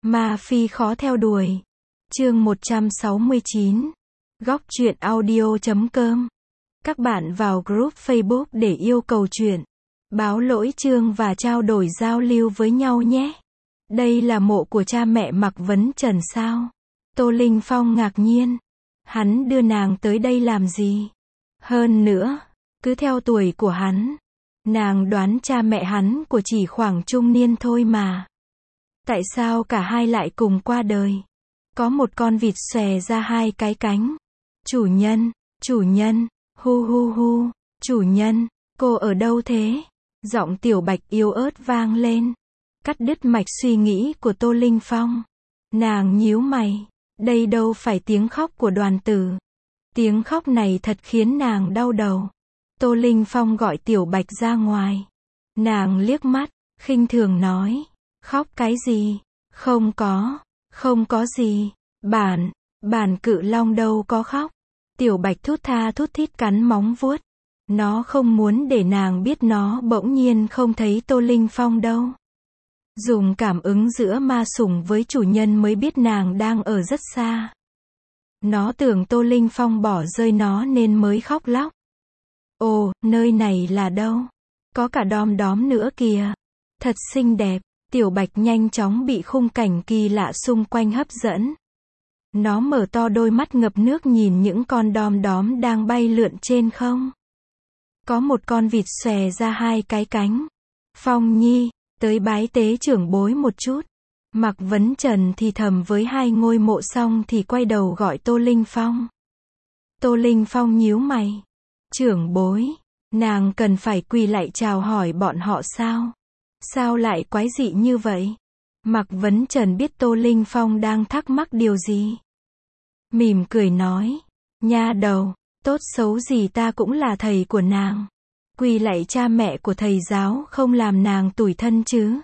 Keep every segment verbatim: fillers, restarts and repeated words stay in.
Ma Phi khó theo đuổi. Chương một trăm sáu mươi chín. Góc truyện audio chấm com. Các bạn vào group Facebook để yêu cầu truyện, báo lỗi chương và trao đổi giao lưu với nhau nhé. Đây là mộ của cha mẹ Mạc Vấn Trần sao? Tô Linh Phong ngạc nhiên. Hắn đưa nàng tới đây làm gì? Hơn nữa, cứ theo tuổi của hắn, nàng đoán cha mẹ hắn của chỉ khoảng trung niên thôi mà. Tại sao cả hai lại cùng qua đời? Có một con vịt xòe ra hai cái cánh. Chủ nhân, chủ nhân, hu hu hu, chủ nhân, cô ở đâu thế? Giọng Tiểu Bạch yếu ớt vang lên, cắt đứt mạch suy nghĩ của Tô Linh Phong. Nàng nhíu mày, đây đâu phải tiếng khóc của Đoàn Tử. Tiếng khóc này thật khiến nàng đau đầu. Tô Linh Phong gọi Tiểu Bạch ra ngoài. Nàng liếc mắt, khinh thường nói, khóc cái gì? Không có, không có gì. Bản, bản cự long đâu có khóc. Tiểu Bạch thút tha thút thít cắn móng vuốt. Nó không muốn để nàng biết nó bỗng nhiên không thấy Tô Linh Phong đâu. Dùng cảm ứng giữa ma sủng với chủ nhân mới biết nàng đang ở rất xa. Nó tưởng Tô Linh Phong bỏ rơi nó nên mới khóc lóc. Ồ, nơi này là đâu? Có cả đom đóm nữa kìa. Thật xinh đẹp. Tiểu Bạch nhanh chóng bị khung cảnh kỳ lạ xung quanh hấp dẫn. Nó mở to đôi mắt ngập nước nhìn những con đom đóm đang bay lượn trên không. Có một con vịt xòe ra hai cái cánh. Phong Nhi, tới bái tế trưởng bối một chút. Mạc Vấn Trần thì thầm với hai ngôi mộ xong thì quay đầu gọi Tô Linh Phong. Tô Linh Phong nhíu mày. Trưởng bối, nàng cần phải quỳ lại chào hỏi bọn họ sao? Sao lại quái dị như vậy? Mạc Vấn Trần biết Tô Linh Phong đang thắc mắc điều gì. Mỉm cười nói, nha đầu, tốt xấu gì ta cũng là thầy của nàng. Quỳ lạy cha mẹ của thầy giáo không làm nàng tủi thân chứ?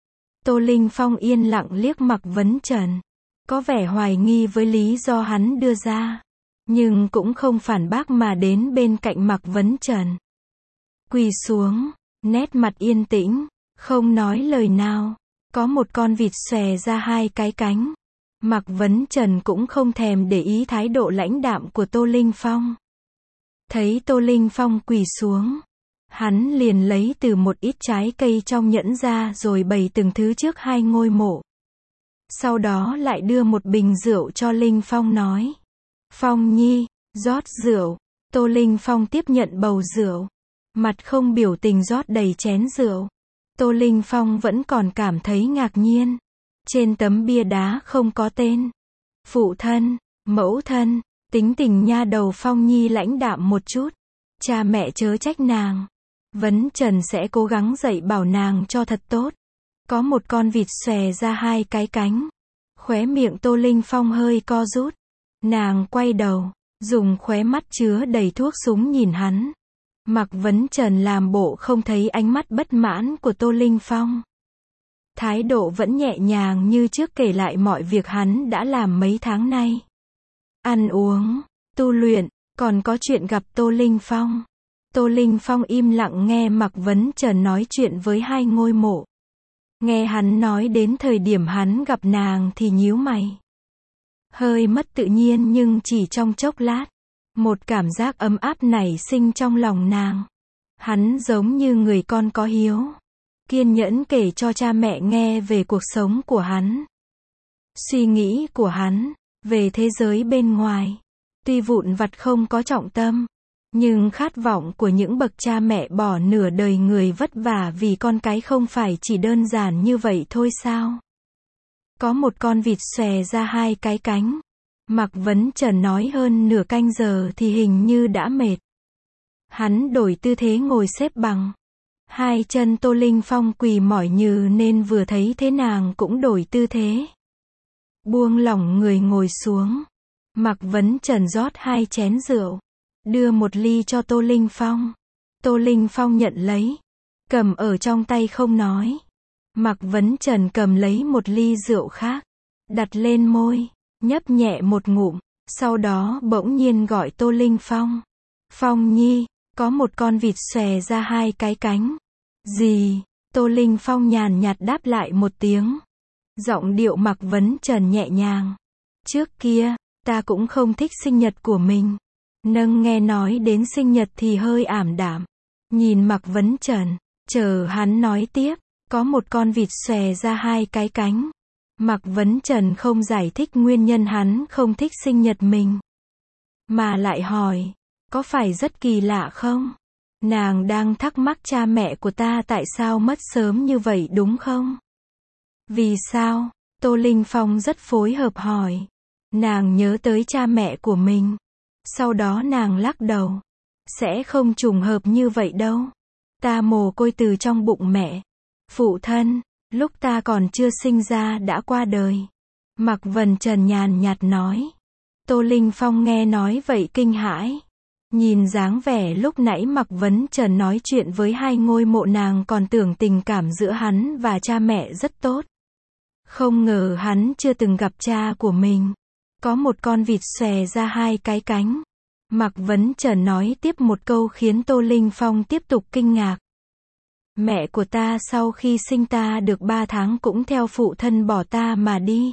Tô Linh Phong yên lặng liếc Mạc Vấn Trần, có vẻ hoài nghi với lý do hắn đưa ra, nhưng cũng không phản bác mà đến bên cạnh Mạc Vấn Trần. Quỳ xuống, nét mặt yên tĩnh, không nói lời nào. Có một con vịt xòe ra hai cái cánh. Mạc Vấn Trần cũng không thèm để ý thái độ lãnh đạm của Tô Linh Phong. Thấy Tô Linh Phong quỳ xuống, hắn liền lấy từ một ít trái cây trong nhẫn ra rồi bày từng thứ trước hai ngôi mộ. Sau đó lại đưa một bình rượu cho Linh Phong nói, Phong Nhi, rót rượu. Tô Linh Phong tiếp nhận bầu rượu, mặt không biểu tình rót đầy chén rượu. Tô Linh Phong vẫn còn cảm thấy ngạc nhiên. Trên tấm bia đá không có tên. Phụ thân, mẫu thân, tính tình nha đầu Phong Nhi lãnh đạm một chút. Cha mẹ chớ trách nàng. Vấn Trần sẽ cố gắng dạy bảo nàng cho thật tốt. Có một con vịt xòe ra hai cái cánh. Khóe miệng Tô Linh Phong hơi co rút. Nàng quay đầu, dùng khóe mắt chứa đầy thuốc súng nhìn hắn. Mạc Vấn Trần làm bộ không thấy ánh mắt bất mãn của Tô Linh Phong. Thái độ vẫn nhẹ nhàng như trước kể lại mọi việc hắn đã làm mấy tháng nay. Ăn uống, tu luyện, còn có chuyện gặp Tô Linh Phong. Tô Linh Phong im lặng nghe Mạc Vấn Trần nói chuyện với hai ngôi mộ. Nghe hắn nói đến thời điểm hắn gặp nàng thì nhíu mày. Hơi mất tự nhiên nhưng chỉ trong chốc lát. Một cảm giác ấm áp nảy sinh trong lòng nàng. Hắn giống như người con có hiếu. Kiên nhẫn kể cho cha mẹ nghe về cuộc sống của hắn. Suy nghĩ của hắn, về thế giới bên ngoài. Tuy vụn vặt không có trọng tâm. Nhưng khát vọng của những bậc cha mẹ bỏ nửa đời người vất vả vì con cái không phải chỉ đơn giản như vậy thôi sao? Có một con vịt xòe ra hai cái cánh. Mạc Vấn Trần nói hơn nửa canh giờ thì hình như đã mệt. Hắn đổi tư thế ngồi xếp bằng. Hai chân Tô Linh Phong quỳ mỏi như nên vừa thấy thế nàng cũng đổi tư thế. Buông lỏng người ngồi xuống. Mạc Vấn Trần rót hai chén rượu. Đưa một ly cho Tô Linh Phong. Tô Linh Phong nhận lấy. Cầm ở trong tay không nói. Mạc Vấn Trần cầm lấy một ly rượu khác. Đặt lên môi. Nhấp nhẹ một ngụm, sau đó bỗng nhiên gọi Tô Linh Phong. Phong Nhi, có một con vịt xòe ra hai cái cánh. Gì? Tô Linh Phong nhàn nhạt đáp lại một tiếng. Giọng điệu Mạc Vấn Trần nhẹ nhàng. Trước kia, ta cũng không thích sinh nhật của mình. Nâng nghe nói đến sinh nhật thì hơi ảm đạm. Nhìn Mạc Vấn Trần, chờ hắn nói tiếp. Có một con vịt xòe ra hai cái cánh. Mạc Vấn Trần không giải thích nguyên nhân hắn không thích sinh nhật mình. Mà lại hỏi, có phải rất kỳ lạ không? Nàng đang thắc mắc cha mẹ của ta tại sao mất sớm như vậy đúng không? Vì sao? Tô Linh Phong rất phối hợp hỏi. Nàng nhớ tới cha mẹ của mình. Sau đó nàng lắc đầu. Sẽ không trùng hợp như vậy đâu. Ta mồ côi từ trong bụng mẹ. Phụ thân, lúc ta còn chưa sinh ra đã qua đời. Mạc Vấn Trần nhàn nhạt nói. Tô Linh Phong nghe nói vậy kinh hãi. Nhìn dáng vẻ lúc nãy Mạc Vấn Trần nói chuyện với hai ngôi mộ, nàng còn tưởng tình cảm giữa hắn và cha mẹ rất tốt. Không ngờ hắn chưa từng gặp cha của mình. Có một con vịt xòe ra hai cái cánh. Mạc Vấn Trần nói tiếp một câu khiến Tô Linh Phong tiếp tục kinh ngạc. Mẹ của ta sau khi sinh ta được ba tháng cũng theo phụ thân bỏ ta mà đi.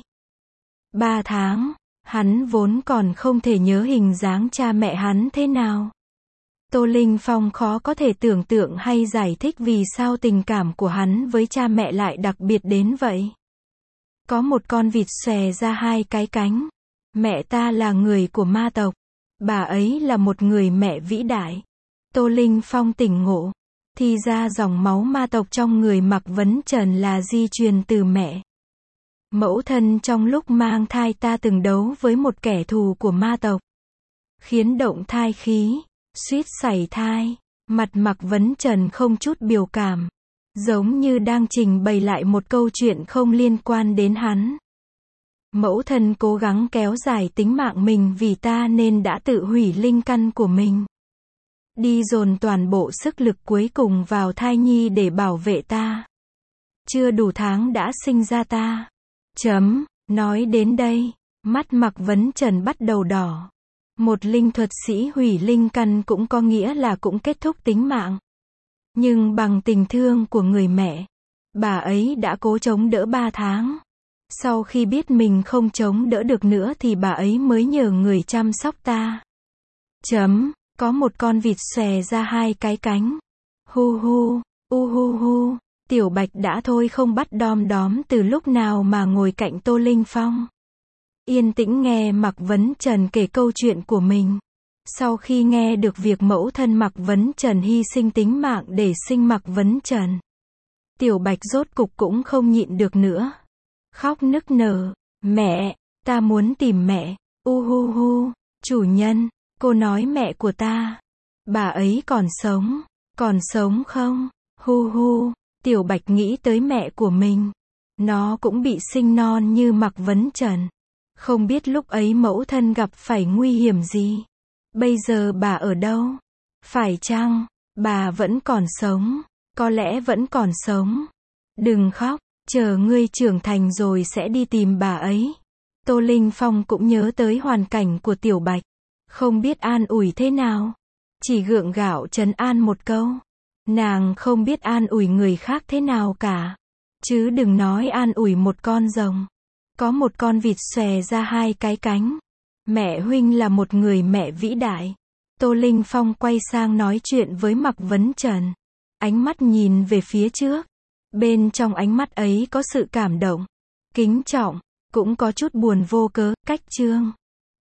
Ba tháng, hắn vốn còn không thể nhớ hình dáng cha mẹ hắn thế nào. Tô Linh Phong khó có thể tưởng tượng hay giải thích vì sao tình cảm của hắn với cha mẹ lại đặc biệt đến vậy. Có một con vịt xòe ra hai cái cánh. Mẹ ta là người của ma tộc. Bà ấy là một người mẹ vĩ đại. Tô Linh Phong tỉnh ngộ. Thì ra dòng máu ma tộc trong người Mạc Vấn Trần là di truyền từ mẹ. Mẫu thân trong lúc mang thai ta từng đấu với một kẻ thù của ma tộc. Khiến động thai khí, suýt sảy thai. Mặt Mạc Vấn Trần không chút biểu cảm. Giống như đang trình bày lại một câu chuyện không liên quan đến hắn. Mẫu thân cố gắng kéo dài tính mạng mình vì ta nên đã tự hủy linh căn của mình. Đi dồn toàn bộ sức lực cuối cùng vào thai nhi để bảo vệ ta. Chưa đủ tháng đã sinh ra ta. Chấm, nói đến đây, mắt Mạc Vấn Trần bắt đầu đỏ. Một linh thuật sĩ hủy linh căn cũng có nghĩa là cũng kết thúc tính mạng. Nhưng bằng tình thương của người mẹ, bà ấy đã cố chống đỡ ba tháng. Sau khi biết mình không chống đỡ được nữa thì bà ấy mới nhờ người chăm sóc ta. Chấm, có một con vịt xòe ra hai cái cánh. Hu hu, u hu hu, Tiểu Bạch đã thôi không bắt đom đóm từ lúc nào mà ngồi cạnh Tô Linh Phong. Yên tĩnh nghe Mạc Vấn Trần kể câu chuyện của mình. Sau khi nghe được việc mẫu thân Mạc Vấn Trần hy sinh tính mạng để sinh Mạc Vấn Trần, Tiểu Bạch rốt cục cũng không nhịn được nữa. Khóc nức nở. Mẹ, ta muốn tìm mẹ. U hu hu, chủ nhân, cô nói mẹ của ta. Bà ấy còn sống. Còn sống không? Hu hu, Tiểu Bạch nghĩ tới mẹ của mình. Nó cũng bị sinh non như Mạc Vấn Trần. Không biết lúc ấy mẫu thân gặp phải nguy hiểm gì. Bây giờ bà ở đâu? Phải chăng, bà vẫn còn sống? Có lẽ vẫn còn sống. Đừng khóc, chờ ngươi trưởng thành rồi sẽ đi tìm bà ấy. Tô Linh Phong cũng nhớ tới hoàn cảnh của Tiểu Bạch. Không biết an ủi thế nào. Chỉ gượng gạo trấn an một câu. Nàng không biết an ủi người khác thế nào cả. Chứ đừng nói an ủi một con rồng. Có một con vịt xòe ra hai cái cánh. Mẹ huynh là một người mẹ vĩ đại. Tô Linh Phong quay sang nói chuyện với Mạc Vấn Trần. Ánh mắt nhìn về phía trước. Bên trong ánh mắt ấy có sự cảm động, kính trọng, cũng có chút buồn vô cớ. Cách chương